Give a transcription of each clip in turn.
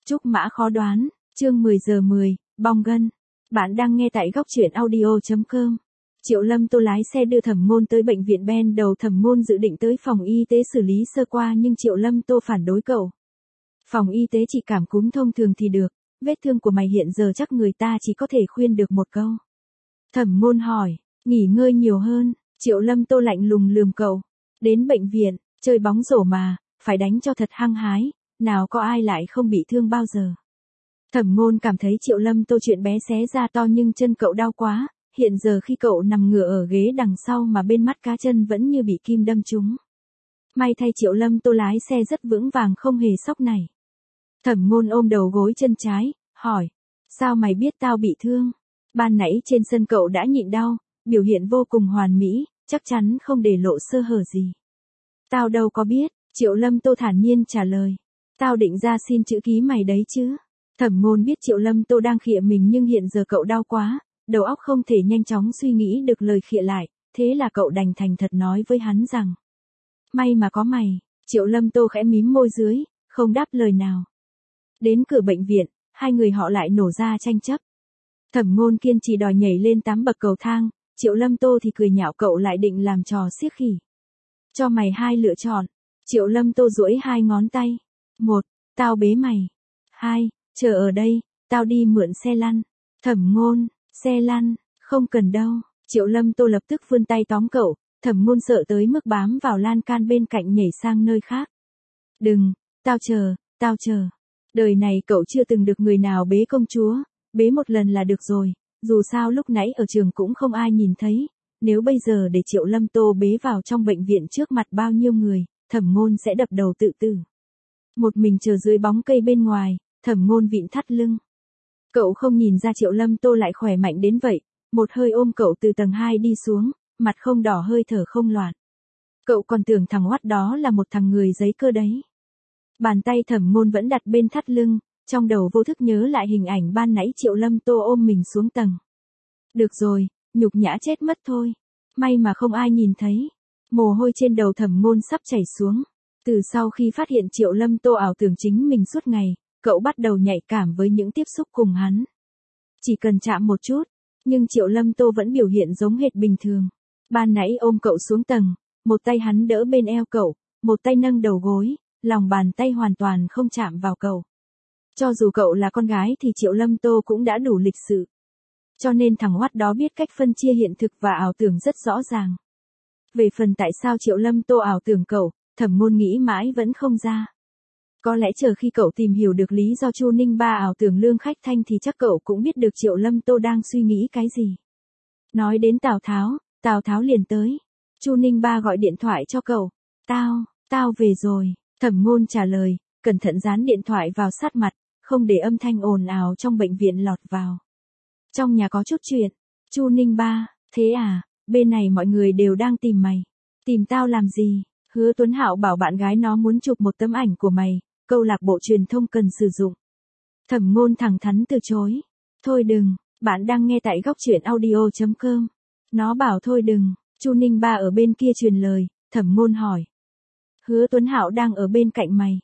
Trúc mã khó đoán, chương 10 giờ 10, bong gân. Bạn đang nghe tại góc truyện audio.com. Triệu Lâm Tô lái xe đưa Thẩm Ngôn tới bệnh viện Ben đầu. Thẩm Ngôn dự định tới phòng y tế xử lý sơ qua nhưng Triệu Lâm Tô phản đối cậu. Phòng y tế chỉ cảm cúm thông thường thì được, vết thương của mày hiện giờ chắc người ta chỉ có thể khuyên được một câu. Thẩm Ngôn hỏi, nghỉ ngơi nhiều hơn. Triệu Lâm Tô lạnh lùng lườm cậu. Đến bệnh viện, chơi bóng rổ mà, phải đánh cho thật hăng hái, nào có ai lại không bị thương bao giờ. Thẩm Ngôn cảm thấy Triệu Lâm Tô chuyện bé xé ra to nhưng chân cậu đau quá, hiện giờ khi cậu nằm ngửa ở ghế đằng sau mà bên mắt cá chân vẫn như bị kim đâm trúng. May thay Triệu Lâm Tô lái xe rất vững vàng không hề sóc này. Thẩm Ngôn ôm đầu gối chân trái, hỏi, sao mày biết tao bị thương? Ban nãy trên sân cậu đã nhịn đau, biểu hiện vô cùng hoàn mỹ, chắc chắn không để lộ sơ hở gì. Tao đâu có biết, Triệu Lâm Tô thản nhiên trả lời. Tao định ra xin chữ ký mày đấy chứ. Thẩm Ngôn biết Triệu Lâm Tô đang khịa mình nhưng hiện giờ cậu đau quá, đầu óc không thể nhanh chóng suy nghĩ được lời khịa lại, thế là cậu đành thành thật nói với hắn rằng. May mà có mày. Triệu Lâm Tô khẽ mím môi dưới, không đáp lời nào. Đến cửa bệnh viện, hai người họ lại nổ ra tranh chấp. Thẩm Ngôn kiên trì đòi nhảy lên 8 bậc cầu thang, Triệu Lâm Tô thì cười nhạo cậu lại định làm trò xiếc khỉ. Cho mày hai lựa chọn. Triệu Lâm Tô duỗi hai ngón tay. 1, tao bế mày. 2, chờ ở đây, tao đi mượn xe lăn. Thẩm Ngôn, xe lăn, không cần đâu. Triệu Lâm Tô lập tức vươn tay tóm cậu, Thẩm Ngôn sợ tới mức bám vào lan can bên cạnh nhảy sang nơi khác. Đừng, tao chờ. Đời này cậu chưa từng được người nào bế công chúa, bế một lần là được rồi, dù sao lúc nãy ở trường cũng không ai nhìn thấy, nếu bây giờ để Triệu Lâm Tô bế vào trong bệnh viện trước mặt bao nhiêu người, Thẩm Ngôn sẽ đập đầu tự tử. Một mình chờ dưới bóng cây bên ngoài, Thẩm Ngôn vịn thắt lưng. Cậu không nhìn ra Triệu Lâm Tô lại khỏe mạnh đến vậy, một hơi ôm cậu từ tầng 2 đi xuống, mặt không đỏ hơi thở không loạn. Cậu còn tưởng thằng oát đó là một thằng người giấy cơ đấy. Bàn tay Thẩm Ngôn vẫn đặt bên thắt lưng, trong đầu vô thức nhớ lại hình ảnh ban nãy Triệu Lâm Tô ôm mình xuống tầng. Được rồi, nhục nhã chết mất thôi. May mà không ai nhìn thấy. Mồ hôi trên đầu Thẩm Ngôn sắp chảy xuống. Từ sau khi phát hiện Triệu Lâm Tô ảo tưởng chính mình suốt ngày, cậu bắt đầu nhạy cảm với những tiếp xúc cùng hắn. Chỉ cần chạm một chút, nhưng Triệu Lâm Tô vẫn biểu hiện giống hệt bình thường. Ban nãy ôm cậu xuống tầng, một tay hắn đỡ bên eo cậu, một tay nâng đầu gối, lòng bàn tay hoàn toàn không chạm vào cậu. Cho dù cậu là con gái thì Triệu Lâm Tô cũng đã đủ lịch sự. Cho nên thằng oát đó biết cách phân chia hiện thực và ảo tưởng rất rõ ràng. Về phần tại sao Triệu Lâm Tô ảo tưởng cậu, Thẩm Ngôn nghĩ mãi vẫn không ra. Có lẽ chờ khi cậu tìm hiểu được lý do Chu Ninh Ba ảo tưởng Lương Khách Thanh thì chắc cậu cũng biết được Triệu Lâm Tô đang suy nghĩ cái gì. Nói đến Tào Tháo liền tới. Chu Ninh Ba gọi điện thoại cho cậu. Tao về rồi. Thẩm Ngôn trả lời, cẩn thận dán điện thoại vào sát mặt, không để âm thanh ồn ào trong bệnh viện lọt vào. Trong nhà có chút chuyện. Chu Ninh Ba, thế à, bên này mọi người đều đang tìm mày. Tìm tao làm gì? Hứa Tuấn Hạo bảo bạn gái nó muốn chụp một tấm ảnh của mày, câu lạc bộ truyền thông cần sử dụng. Thẩm Ngôn thẳng thắn từ chối. Thôi đừng, bạn đang nghe tại góc truyện audio.com. Nó bảo thôi đừng. Chu Ninh Ba ở bên kia truyền lời, Thẩm Ngôn hỏi. Hứa Tuấn Hạo đang ở bên cạnh mày.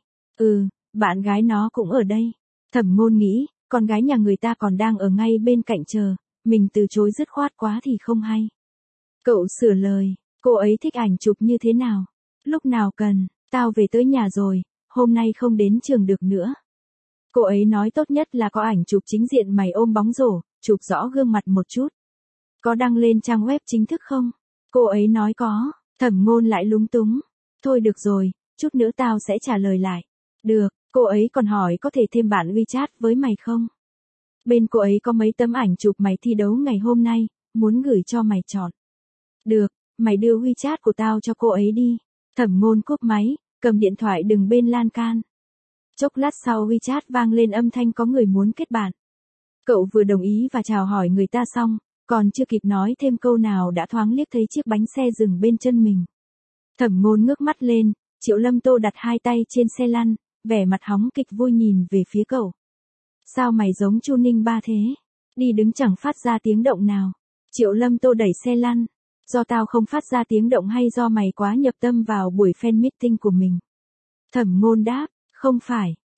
Bạn gái nó cũng ở đây. Thẩm Ngôn nghĩ, con gái nhà người ta còn đang ở ngay bên cạnh chờ, mình từ chối dứt khoát quá thì không hay. Cậu sửa lời, cô ấy thích ảnh chụp như thế nào? Lúc nào cần, tao về tới nhà rồi, hôm nay không đến trường được nữa. Cô ấy nói tốt nhất là có ảnh chụp chính diện mày ôm bóng rổ, chụp rõ gương mặt một chút. Có đăng lên trang web chính thức không? Cô ấy nói có. Thẩm Ngôn lại lúng túng. Thôi được rồi, chút nữa tao sẽ trả lời lại. Được, cô ấy còn hỏi có thể thêm bạn WeChat với mày không? Bên cô ấy có mấy tấm ảnh chụp mày thi đấu ngày hôm nay, muốn gửi cho mày chọn. Được, mày đưa WeChat của tao cho cô ấy đi. Thẩm Ngôn cúp máy, cầm điện thoại đứng bên lan can. Chốc lát sau WeChat vang lên âm thanh có người muốn kết bạn. Cậu vừa đồng ý và chào hỏi người ta xong, còn chưa kịp nói thêm câu nào đã thoáng liếc thấy chiếc bánh xe dừng bên chân mình. Thẩm Ngôn ngước mắt lên, Triệu Lâm Tô đặt hai tay trên xe lăn, vẻ mặt hóng kịch vui nhìn về phía cậu. Sao mày giống Chu Ninh Ba thế? Đi đứng chẳng phát ra tiếng động nào. Triệu Lâm Tô đẩy xe lăn. Do tao không phát ra tiếng động hay do mày quá nhập tâm vào buổi fan meeting của mình? Thẩm Ngôn đáp, không phải,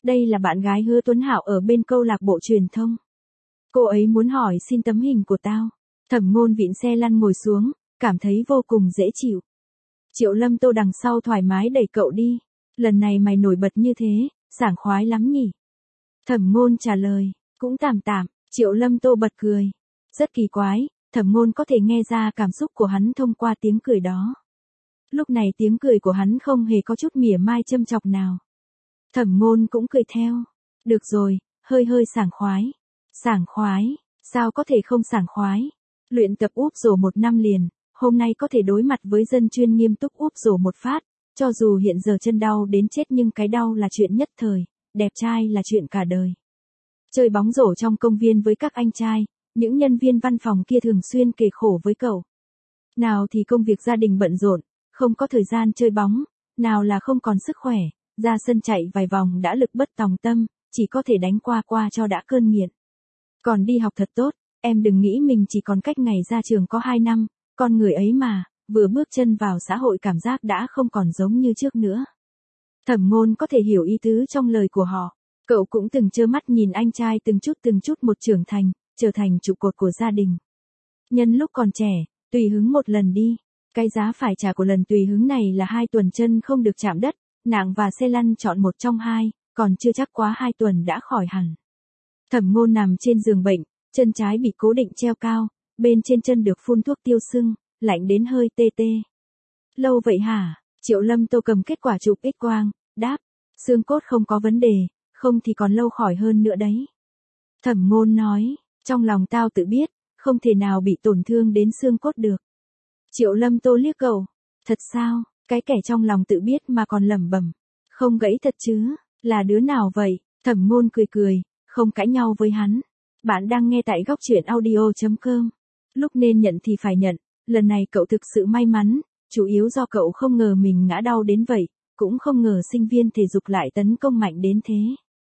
Đây là bạn gái Hứa Tuấn Hạo ở bên câu lạc bộ truyền thông. Cô ấy muốn hỏi xin tấm hình của tao. Thẩm Ngôn vịn xe lăn ngồi xuống, cảm thấy vô cùng dễ chịu. Triệu Lâm Tô đằng sau thoải mái đẩy cậu đi. Lần này mày nổi bật như thế, sảng khoái lắm nhỉ? Thẩm Ngôn trả lời, cũng tạm tạm. Triệu Lâm Tô bật cười. Rất kỳ quái, Thẩm Ngôn có thể nghe ra cảm xúc của hắn thông qua tiếng cười đó. Lúc này tiếng cười của hắn không hề có chút mỉa mai châm chọc nào. Thẩm Ngôn cũng cười theo. Được rồi, hơi hơi sảng khoái. Sảng khoái, sao có thể không sảng khoái? Luyện tập úp rổ 1 năm liền, hôm nay có thể đối mặt với dân chuyên nghiêm túc úp rổ một phát, cho dù hiện giờ chân đau đến chết nhưng cái đau là chuyện nhất thời, đẹp trai là chuyện cả đời. Chơi bóng rổ trong công viên với các anh trai, những nhân viên văn phòng kia thường xuyên kể khổ với cậu. Nào thì công việc gia đình bận rộn, không có thời gian chơi bóng, nào là không còn sức khỏe, ra sân chạy vài vòng đã lực bất tòng tâm, chỉ có thể đánh qua qua cho đã cơn nghiện. Còn đi học thật tốt, em đừng nghĩ mình chỉ còn cách ngày ra trường có 2 năm, con người ấy mà, vừa bước chân vào xã hội cảm giác đã không còn giống như trước nữa. Thẩm Ngôn có thể hiểu ý tứ trong lời của họ. Cậu cũng từng trơ mắt nhìn anh trai từng chút một trưởng thành, trở thành trụ cột của gia đình. Nhân lúc còn trẻ, tùy hứng một lần đi. Cái giá phải trả của lần tùy hứng này là 2 tuần chân không được chạm đất, nạng và xe lăn chọn một trong hai, còn chưa chắc quá 2 tuần đã khỏi hẳn. Thẩm Ngôn nằm trên giường bệnh, chân trái bị cố định treo cao, bên trên chân được phun thuốc tiêu sưng, lạnh đến hơi tê tê. Lâu vậy hả? Triệu Lâm Tô cầm kết quả chụp X-quang, đáp, xương cốt không có vấn đề, không thì còn lâu khỏi hơn nữa đấy. Thẩm Ngôn nói, trong lòng tao tự biết, không thể nào bị tổn thương đến xương cốt được. Triệu Lâm Tô liếc cậu, thật sao, cái kẻ trong lòng tự biết mà còn lẩm bẩm, không gãy thật chứ, là đứa nào vậy? Thẩm Ngôn cười cười, không cãi nhau với hắn. Bạn đang nghe tại góc truyện audio.com. Lúc nên nhận thì phải nhận, lần này cậu thực sự may mắn, chủ yếu do cậu không ngờ mình ngã đau đến vậy, cũng không ngờ sinh viên thể dục lại tấn công mạnh đến thế.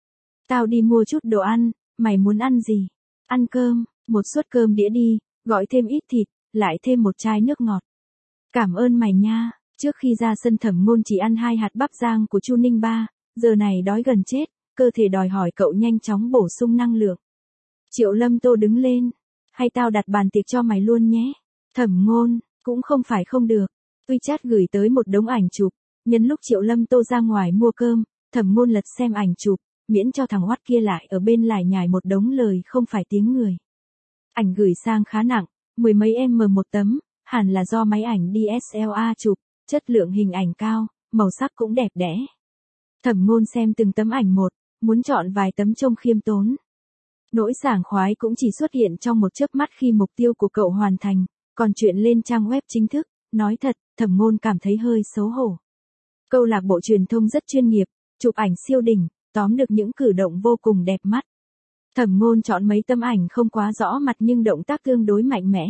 Tao đi mua chút đồ ăn, mày muốn ăn gì? Ăn cơm, một suất cơm đĩa đi, gọi thêm ít thịt, lại thêm một chai nước ngọt. Cảm ơn mày nha. Trước khi ra sân Thẩm Ngôn chỉ ăn 2 hạt bắp rang của Chu Ninh Ba, giờ này đói gần chết, cơ thể đòi hỏi cậu nhanh chóng bổ sung năng lượng. Triệu Lâm Tô đứng lên, hay tao đặt bàn tiệc cho mày luôn nhé. Thẩm Ngôn, cũng không phải không được. WeChat gửi tới một đống ảnh chụp, nhân lúc Triệu Lâm Tô ra ngoài mua cơm, Thẩm Ngôn lật xem ảnh chụp, miễn cho thằng oắt kia lại ở bên lải nhải một đống lời không phải tiếng người. Ảnh gửi sang khá nặng, 10 mấy m một tấm, hẳn là do máy ảnh DSLR chụp, chất lượng hình ảnh cao, màu sắc cũng đẹp đẽ. Thẩm Ngôn xem từng tấm ảnh một, muốn chọn vài tấm trông khiêm tốn. Nỗi sảng khoái cũng chỉ xuất hiện trong một chớp mắt khi mục tiêu của cậu hoàn thành, còn chuyện lên trang web chính thức, nói thật, Thẩm Ngôn cảm thấy hơi xấu hổ. Câu lạc bộ truyền thông rất chuyên nghiệp, chụp ảnh siêu đỉnh, tóm được những cử động vô cùng đẹp mắt. Thẩm Ngôn chọn mấy tấm ảnh không quá rõ mặt nhưng động tác tương đối mạnh mẽ.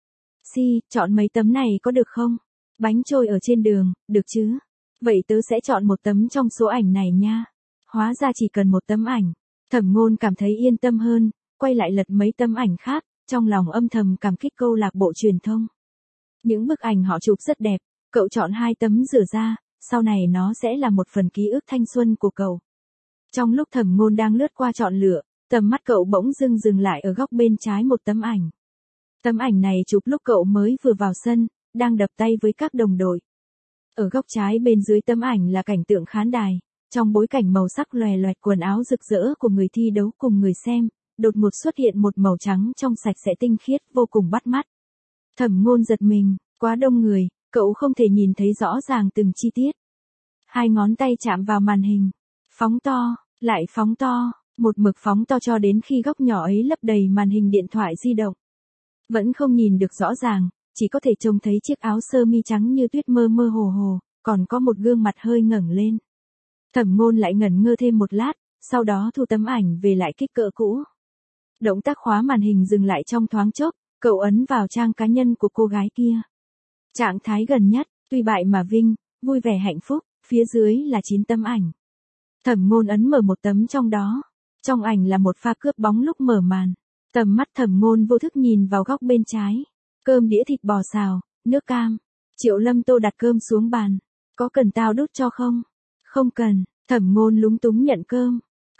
Chọn mấy tấm này có được không? Bánh trôi ở trên đường, được chứ? Vậy tớ sẽ chọn một tấm trong số ảnh này nha. Hóa ra chỉ cần một tấm ảnh. Thẩm Ngôn cảm thấy yên tâm hơn, quay lại lật mấy tấm ảnh khác, trong lòng âm thầm cảm kích câu lạc bộ truyền thông. Những bức ảnh họ chụp rất đẹp, cậu chọn 2 tấm rửa ra, sau này nó sẽ là một phần ký ức thanh xuân của cậu. Trong lúc Thẩm Ngôn đang lướt qua chọn lựa, tầm mắt cậu bỗng dừng lại ở góc bên trái một tấm ảnh. Tấm ảnh này chụp lúc cậu mới vừa vào sân, đang đập tay với các đồng đội. Ở góc trái bên dưới tấm ảnh là cảnh tượng khán đài, trong bối cảnh màu sắc lòe loẹt quần áo rực rỡ của người thi đấu cùng người xem, đột ngột xuất hiện một màu trắng trong sạch sẽ tinh khiết vô cùng bắt mắt. Thẩm Ngôn giật mình, quá đông người, cậu không thể nhìn thấy rõ ràng từng chi tiết. 2 ngón tay chạm vào màn hình, phóng to, lại phóng to, một mực phóng to cho đến khi góc nhỏ ấy lấp đầy màn hình điện thoại di động. Vẫn không nhìn được rõ ràng, chỉ có thể trông thấy chiếc áo sơ mi trắng như tuyết mơ mơ hồ, còn có một gương mặt hơi ngẩng lên. Thẩm Ngôn lại ngẩn ngơ thêm một lát, sau đó thu tấm ảnh về lại kích cỡ cũ. Động tác khóa màn hình dừng lại trong thoáng chốc, cậu ấn vào trang cá nhân của cô gái kia. Trạng thái gần nhất, tuy bại mà vinh, vui vẻ hạnh phúc, phía dưới là 9 tấm ảnh. Thẩm Ngôn ấn mở một tấm trong đó. Trong ảnh là một pha cướp bóng lúc mở màn. Tầm mắt Thẩm Ngôn vô thức nhìn vào góc bên trái. Cơm đĩa thịt bò xào, nước cam. Triệu Lâm Tô đặt cơm xuống bàn. Có cần tao đút cho không? Không cần. Thẩm Ngôn lúng túng nhận cơm.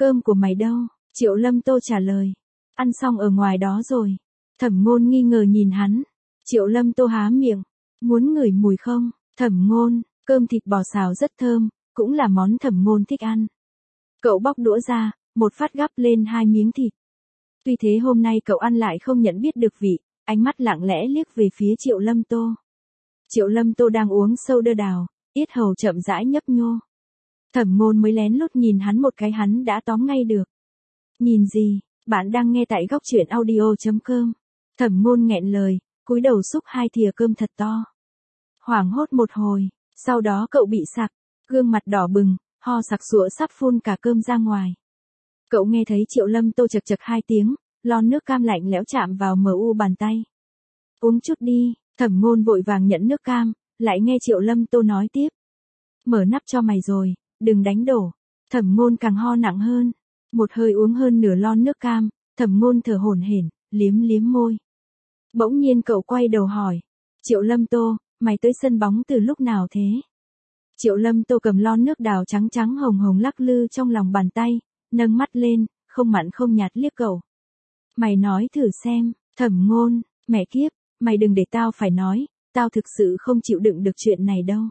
Cơm của mày đâu? Triệu Lâm Tô trả lời. Ăn xong ở ngoài đó rồi. Thẩm Ngôn nghi ngờ nhìn hắn. Triệu Lâm Tô há miệng. Muốn ngửi mùi không? Thẩm Ngôn, cơm thịt bò xào rất thơm, cũng là món Thẩm Ngôn thích ăn. Cậu bóc đũa ra, một phát gắp lên 2 miếng thịt. Tuy thế hôm nay cậu ăn lại không nhận biết được vị, ánh mắt lặng lẽ liếc về phía Triệu Lâm Tô. Triệu Lâm Tô đang uống soda đào, yết hầu chậm rãi nhấp nhô. Thẩm Ngôn mới lén lút nhìn hắn một cái, hắn đã tóm ngay được. Nhìn gì? Bạn đang nghe tại góc truyện audio.com. Thẩm Ngôn nghẹn lời, cúi đầu xúc 2 thìa cơm thật to. Hoảng hốt một hồi, sau đó cậu bị sặc, gương mặt đỏ bừng, ho sặc sụa sắp phun cả cơm ra ngoài. Cậu nghe thấy Triệu Lâm Tô chật chật 2 tiếng, lon nước cam lạnh lẽo chạm vào mu bàn tay. Uống chút đi. Thẩm Ngôn vội vàng nhận nước cam, lại nghe Triệu Lâm Tô nói tiếp. Mở nắp cho mày rồi, đừng đánh đổ. Thẩm Ngôn càng ho nặng hơn. Một hơi uống hơn nửa lon nước cam, Thẩm Ngôn thở hổn hển, liếm liếm môi. Bỗng nhiên cậu quay đầu hỏi. Triệu Lâm Tô, mày tới sân bóng từ lúc nào thế? Triệu Lâm Tô cầm lon nước đào trắng trắng hồng hồng lắc lư trong lòng bàn tay, nâng mắt lên, không mặn không nhạt liếc cậu. Mày nói thử xem. Thẩm Ngôn, mẹ kiếp, mày đừng để tao phải nói, tao thực sự không chịu đựng được chuyện này đâu.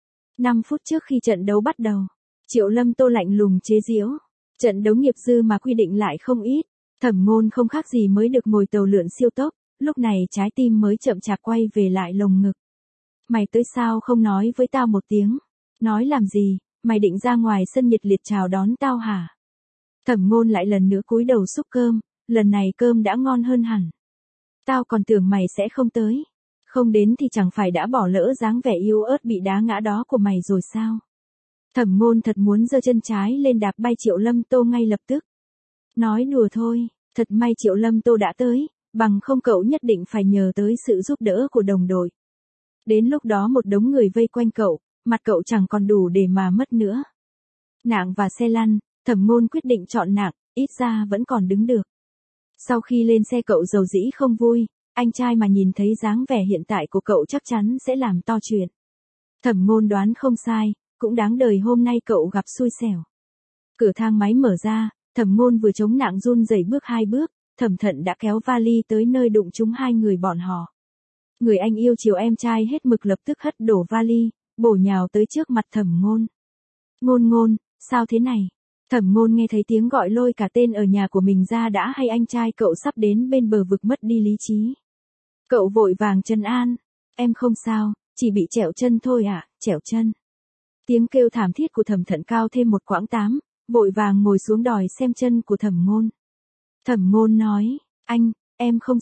5 phút trước khi trận đấu bắt đầu, Triệu Lâm Tô lạnh lùng chế giễu. Trận đấu nghiệp dư mà quy định lại không ít, Thẩm Ngôn không khác gì mới được ngồi tàu lượn siêu tốc, lúc này trái tim mới chậm chạp quay về lại lồng ngực. Mày tới sao không nói với tao một tiếng? Nói làm gì, mày định ra ngoài sân nhiệt liệt chào đón tao hả? Thẩm Ngôn lại lần nữa cúi đầu xúc cơm, lần này cơm đã ngon hơn hẳn. Tao còn tưởng mày sẽ không tới. Không đến thì chẳng phải đã bỏ lỡ dáng vẻ yếu ớt bị đá ngã đó của mày rồi sao? Thẩm Ngôn thật muốn giơ chân trái lên đạp bay Triệu Lâm Tô ngay lập tức. Nói đùa thôi, thật may Triệu Lâm Tô đã tới, bằng không cậu nhất định phải nhờ tới sự giúp đỡ của đồng đội. Đến lúc đó một đống người vây quanh cậu, mặt cậu chẳng còn đủ để mà mất nữa. Nạng và xe lăn, Thẩm Ngôn quyết định chọn nạng, ít ra vẫn còn đứng được. Sau khi lên xe cậu dầu dĩ không vui, anh trai mà nhìn thấy dáng vẻ hiện tại của cậu chắc chắn sẽ làm to chuyện. Thẩm Ngôn đoán không sai, cũng đáng đời hôm nay cậu gặp xui xẻo. Cửa thang máy mở ra, Thẩm Ngôn vừa chống nạng run rẩy bước 2 bước, Thẩm Thận đã kéo vali tới nơi đụng trúng 2 người bọn họ. Người anh yêu chiều em trai hết mực lập tức hất đổ vali, bổ nhào tới trước mặt Thẩm Ngôn. Ngôn Ngôn, sao thế này? Thẩm Ngôn nghe thấy tiếng gọi lôi cả tên ở nhà của mình ra đã hay anh trai cậu sắp đến bên bờ vực mất đi lý trí. Cậu vội vàng trấn an. Em không sao, chỉ bị trẹo chân thôi ạ, trẹo chân. Tiếng kêu thảm thiết của Thẩm Thận cao thêm một quãng 8, vội vàng ngồi xuống đòi xem chân của Thẩm Ngôn. Thẩm Ngôn nói, anh, em không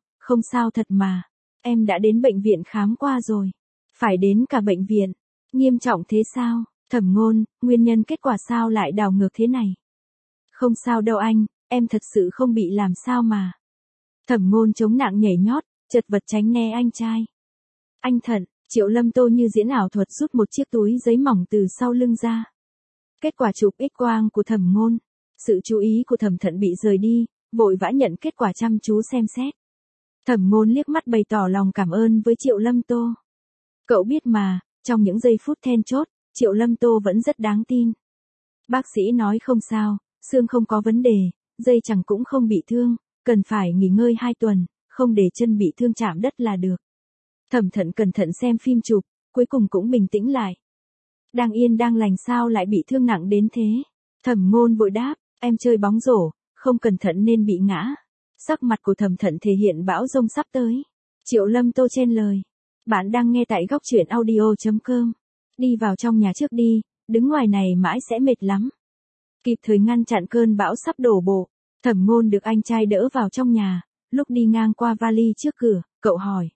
sao thật mà. Em đã đến bệnh viện khám qua rồi. Phải đến cả bệnh viện. Nghiêm trọng thế sao? Thẩm Ngôn, nguyên nhân kết quả sao lại đảo ngược thế này? Không sao đâu anh, em thật sự không bị làm sao mà. Thẩm Ngôn chống nạng nhảy nhót, chật vật tránh né anh trai. Anh Thận, Triệu Lâm Tô như diễn ảo thuật rút một chiếc túi giấy mỏng từ sau lưng ra. Kết quả chụp X-quang của Thẩm Ngôn. Sự chú ý của Thẩm Thận bị rời đi, vội vã nhận kết quả chăm chú xem xét. Thẩm Ngôn liếc mắt bày tỏ lòng cảm ơn với Triệu Lâm Tô. Cậu biết mà, trong những giây phút then chốt, Triệu Lâm Tô vẫn rất đáng tin. Bác sĩ nói không sao, xương không có vấn đề, dây chằng cũng không bị thương, cần phải nghỉ ngơi 2 tuần, không để chân bị thương chạm đất là được. Thẩm Thận cẩn thận xem phim chụp, cuối cùng cũng bình tĩnh lại. Đang yên đang lành sao lại bị thương nặng đến thế? Thẩm Ngôn vội đáp, em chơi bóng rổ, không cẩn thận nên bị ngã. Sắc mặt của Thẩm Thận thể hiện bão giông sắp tới. Triệu Lâm Tô chen lời. Bạn đang nghe tại góc truyện audio.com. Đi vào trong nhà trước đi, đứng ngoài này mãi sẽ mệt lắm. Kịp thời ngăn chặn cơn bão sắp đổ bộ, Thẩm Ngôn được anh trai đỡ vào trong nhà, lúc đi ngang qua vali trước cửa, cậu hỏi.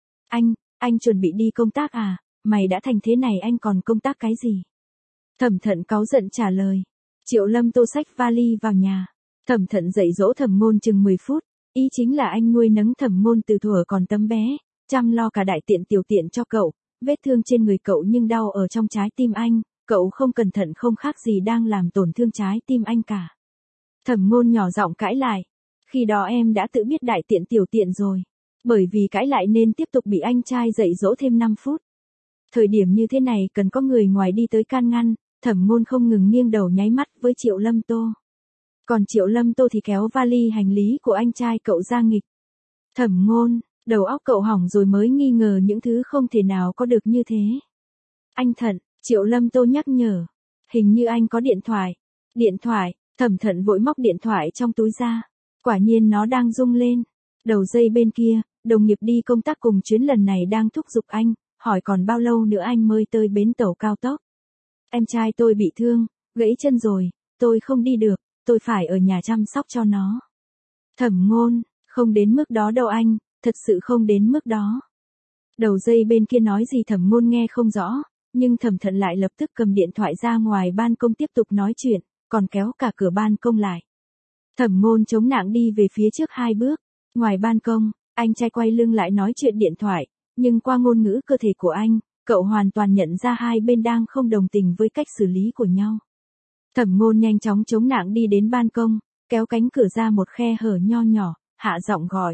Anh chuẩn bị đi công tác à, mày đã thành thế này anh còn công tác cái gì? Thẩm Thận cáu giận trả lời. Triệu Lâm Tô xách vali vào nhà. Thẩm Thận dạy dỗ Thẩm Ngôn chừng 10 phút, ý chính là anh nuôi nấng Thẩm Ngôn từ thuở còn tấm bé, chăm lo cả đại tiện tiểu tiện cho cậu, vết thương trên người cậu nhưng đau ở trong trái tim anh, cậu không cẩn thận không khác gì đang làm tổn thương trái tim anh cả. Thẩm Ngôn nhỏ giọng cãi lại, khi đó em đã tự biết đại tiện tiểu tiện rồi, bởi vì cãi lại nên tiếp tục bị anh trai dạy dỗ thêm 5 phút. Thời điểm như thế này cần có người ngoài đi tới can ngăn, Thẩm Ngôn không ngừng nghiêng đầu nháy mắt với Triệu Lâm Tô. Còn Triệu Lâm Tô thì kéo vali hành lý của anh trai cậu ra nghịch. Thẩm Ngôn, đầu óc cậu hỏng rồi mới nghi ngờ những thứ không thể nào có được như thế. Anh Thận, Triệu Lâm Tô nhắc nhở. Hình như anh có điện thoại. Điện thoại, Thẩm Thận vội móc điện thoại trong túi ra. Quả nhiên nó đang rung lên. Đầu dây bên kia, đồng nghiệp đi công tác cùng chuyến lần này đang thúc giục anh, hỏi còn bao lâu nữa anh mới tới bến tàu cao tốc. Em trai tôi bị thương, gãy chân rồi, tôi không đi được, tôi phải ở nhà chăm sóc cho nó. Thẩm Ngôn, không đến mức đó đâu anh, thật sự không đến mức đó. Đầu dây bên kia nói gì Thẩm Ngôn nghe không rõ, nhưng Thẩm Thận lại lập tức cầm điện thoại ra ngoài ban công tiếp tục nói chuyện, còn kéo cả cửa ban công lại. Thẩm Ngôn chống nạng đi về phía trước 2 bước, ngoài ban công, anh trai quay lưng lại nói chuyện điện thoại, nhưng qua ngôn ngữ cơ thể của anh, cậu hoàn toàn nhận ra hai bên đang không đồng tình với cách xử lý của nhau. Thẩm Ngôn nhanh chóng chống nạng đi đến ban công, kéo cánh cửa ra một khe hở nho nhỏ, hạ giọng gọi.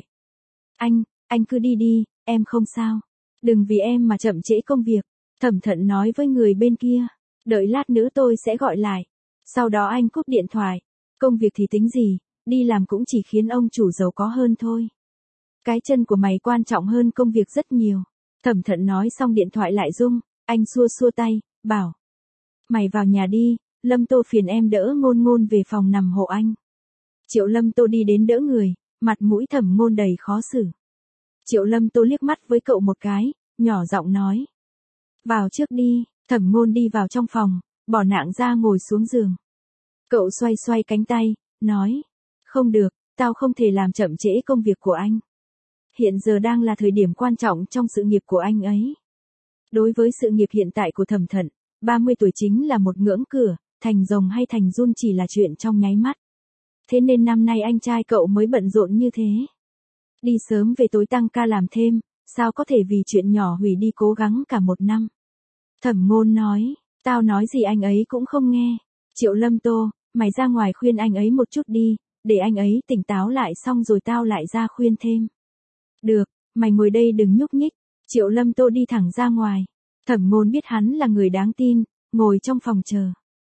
Anh cứ đi đi, em không sao. Đừng vì em mà chậm trễ công việc. Thẩm Thận nói với người bên kia. Đợi lát nữa tôi sẽ gọi lại. Sau đó anh cúp điện thoại. Công việc thì tính gì, đi làm cũng chỉ khiến ông chủ giàu có hơn thôi. Cái chân của mày quan trọng hơn công việc rất nhiều. Thẩm Thận nói xong điện thoại lại rung, anh xua xua tay, bảo. Mày vào nhà đi, Lâm Tô phiền em đỡ Ngôn Ngôn về phòng nằm hộ anh. Triệu Lâm Tô đi đến đỡ người, mặt mũi Thẩm Ngôn đầy khó xử. Triệu Lâm Tô liếc mắt với cậu một cái, nhỏ giọng nói. Vào trước đi, Thẩm Ngôn đi vào trong phòng, bỏ nạng ra ngồi xuống giường. Cậu xoay xoay cánh tay, nói. Không được, tao không thể làm chậm trễ công việc của anh. Hiện giờ đang là thời điểm quan trọng trong sự nghiệp của anh ấy. Đối với sự nghiệp hiện tại của Thẩm Thận, 30 tuổi chính là một ngưỡng cửa, thành rồng hay thành giun chỉ là chuyện trong nháy mắt. Thế nên năm nay anh trai cậu mới bận rộn như thế. Đi sớm về tối tăng ca làm thêm, sao có thể vì chuyện nhỏ hủy đi cố gắng cả một năm. Thẩm Ngôn nói, tao nói gì anh ấy cũng không nghe. Triệu Lâm Tô, mày ra ngoài khuyên anh ấy một chút đi, để anh ấy tỉnh táo lại xong rồi tao lại ra khuyên thêm. Được, mày ngồi đây đừng nhúc nhích. Triệu Lâm Tô đi thẳng ra ngoài. Thẩm Ngôn biết hắn là người đáng tin, ngồi trong phòng chờ.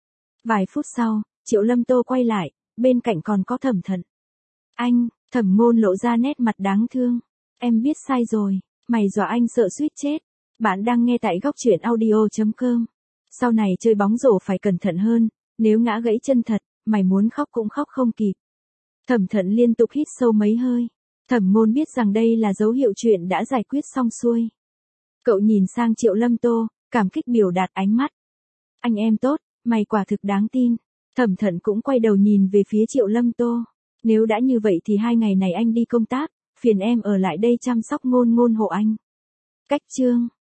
Vài phút sau, Triệu Lâm Tô quay lại, bên cạnh còn có Thẩm Thận. Anh, Thẩm Ngôn lộ ra nét mặt đáng thương. Em biết sai rồi, mày dọa anh sợ suýt chết. Bạn đang nghe tại góc truyện audio.com. Sau này chơi bóng rổ phải cẩn thận hơn, nếu ngã gãy chân thật, mày muốn khóc cũng khóc không kịp. Thẩm Thận liên tục hít sâu mấy hơi. Thẩm Ngôn biết rằng đây là dấu hiệu chuyện đã giải quyết xong xuôi. Cậu nhìn sang Triệu Lâm Tô, cảm kích biểu đạt ánh mắt. Anh em tốt, mày quả thực đáng tin. Thẩm Thận cũng quay đầu nhìn về phía Triệu Lâm Tô. Nếu đã như vậy thì 2 ngày này anh đi công tác, phiền em ở lại đây chăm sóc Ngôn Ngôn hộ anh. Cách chương